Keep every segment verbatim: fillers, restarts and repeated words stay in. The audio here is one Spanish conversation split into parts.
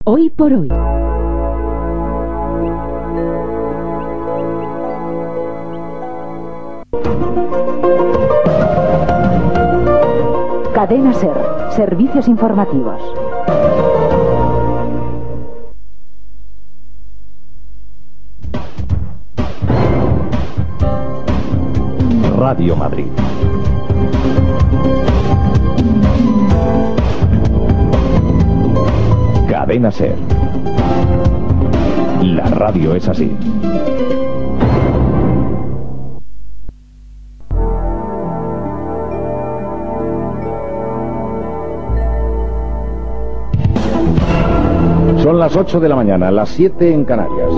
Hoy por hoy. Cadena SER, servicios informativos. Radio Madrid. Cadena SER. La radio es así. Son las ocho de la mañana, las siete en Canarias.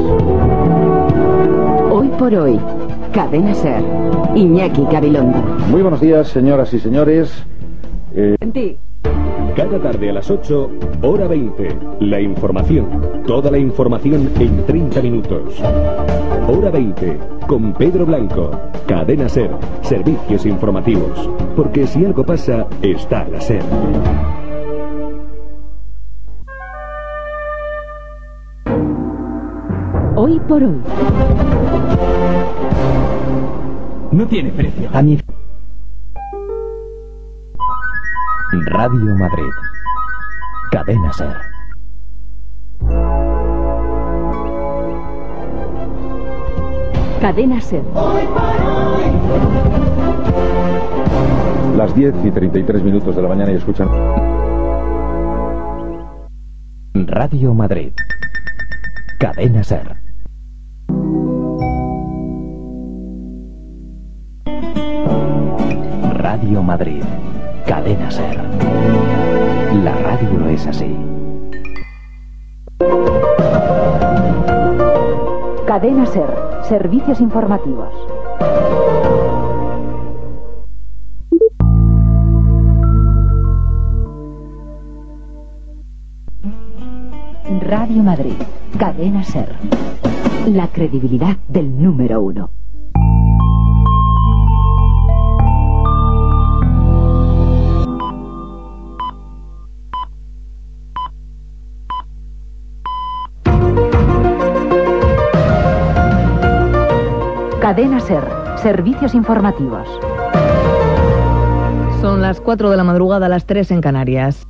Hoy por hoy, Cadena SER. Iñaki Gabilondo. Muy buenos días, señoras y señores. Eh... Cada tarde a las ocho, hora veinte. La información. Toda la información en treinta minutos. Hora veinte. Con Pedro Blanco. Cadena SER. Servicios informativos. Porque si algo pasa, está la SER. Hoy por hoy. No tiene precio. A mí. Radio Madrid. Cadena SER. Cadena SER. Las diez y treinta y tres minutos de la mañana y escuchan. Radio Madrid. Cadena SER. Radio Madrid. Cadena SER. La radio es así. Cadena SER. Servicios informativos. Radio Madrid. Cadena SER. La credibilidad del número uno. Cadena SER, servicios informativos. Son las cuatro de la madrugada, las tres en Canarias.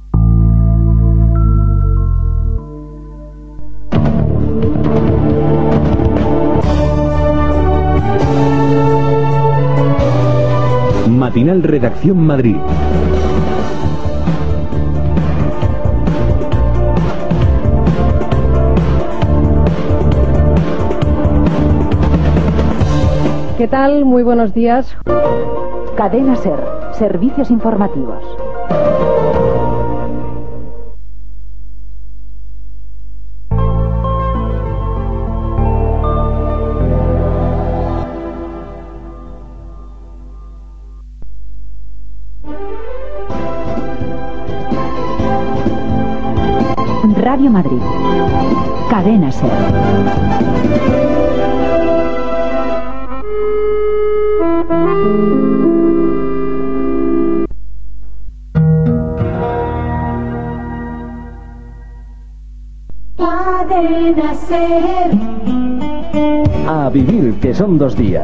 Matinal Redacción Madrid. ¿Qué tal? Muy buenos días. Cadena SER, servicios informativos. Radio Madrid. Cadena SER. Cadena SER. A vivir, que son dos días.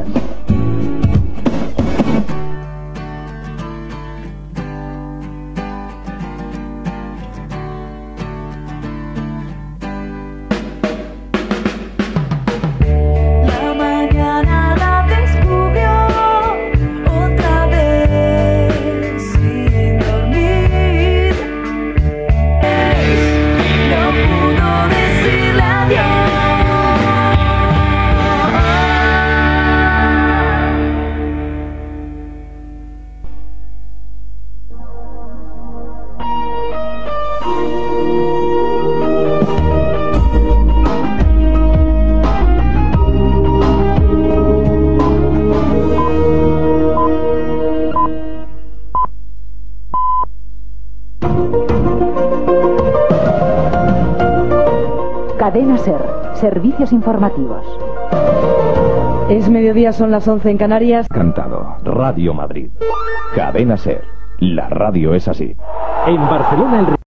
Cadena SER, servicios informativos. Es mediodía, son las once en Canarias. Cantado. Radio Madrid. Cadena SER. La radio es así. En Barcelona el